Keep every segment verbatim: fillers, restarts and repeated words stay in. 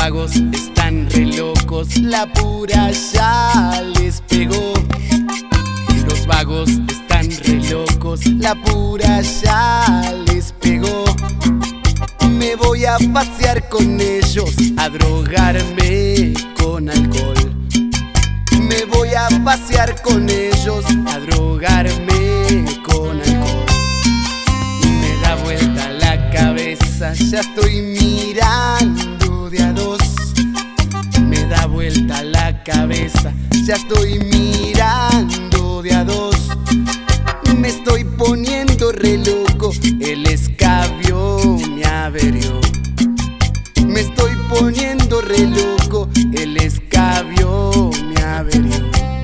vagos están re locos, la pura ya les pegó. Los vagos están re locos, la pura ya les pegó. Me voy a pasear con ellos, a drogarme con alcohol. Me voy a pasear con ellos, a drogarme con alcohol. Me da vuelta la cabeza, ya estoy mirando de a dos. Me da vuelta la cabeza, ya estoy mirando de a dos. Me estoy poniendo re loco, el escabio me averió. Me estoy poniendo re loco, el escabio me averió.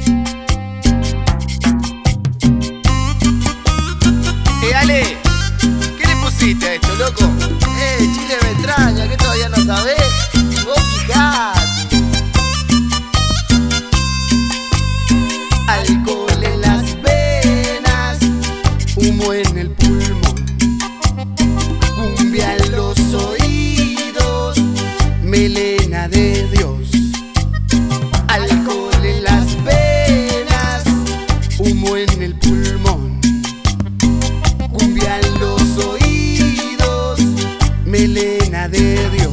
Eh, Ale, ¿qué le pusiste a esto, loco? Eh, Chile me extraña, que todavía no sabés. Vos fijate. Alcohol en las venas, humo en el pulmón, cumbia en los oídos, melena de Dios. Alcohol en las venas, humo en el pulmón, cumbia en los oídos, melena de Dios.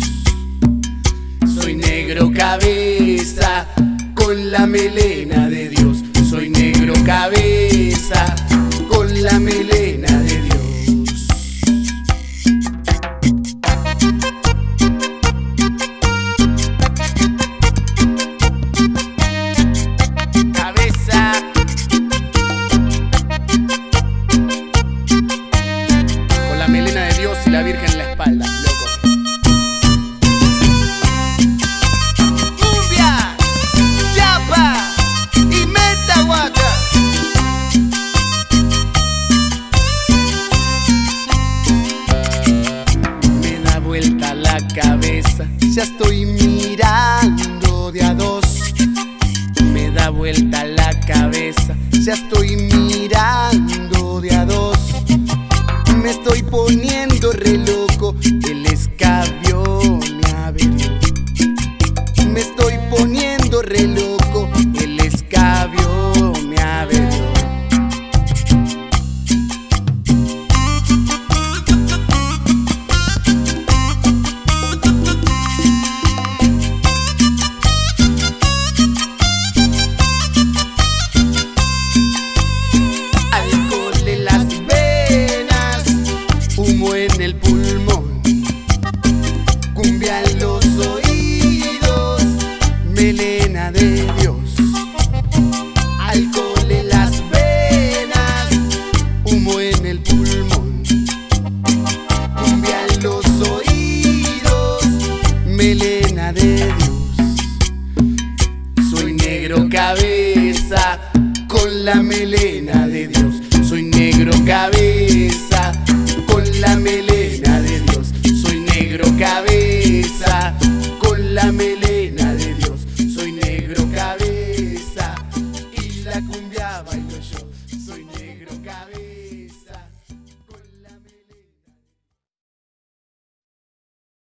Soy negro cabeza con la melena de Dios. Soy negro cabeza con la melena de Dios. Cabeza. Con la melena de Dios y la Virgen en la espalda, loco. Cumbia, chapa y metahuaca. Me da vuelta la cabeza, ya estoy mirando de a dos. Me da vuelta la cabeza, ya estoy mirando de a dos. Me estoy poniendo re loco, el escabio me averió. Me estoy poniendo re loco, el escabio me averió. Alcohol en las venas, humo en el pulmón, cumbia en los oídos, melena de Dios. Alcohol en las venas, humo en el pulmón, cumbia en los oídos, melena de Dios. Soy negro cabeza con la melena de Dios.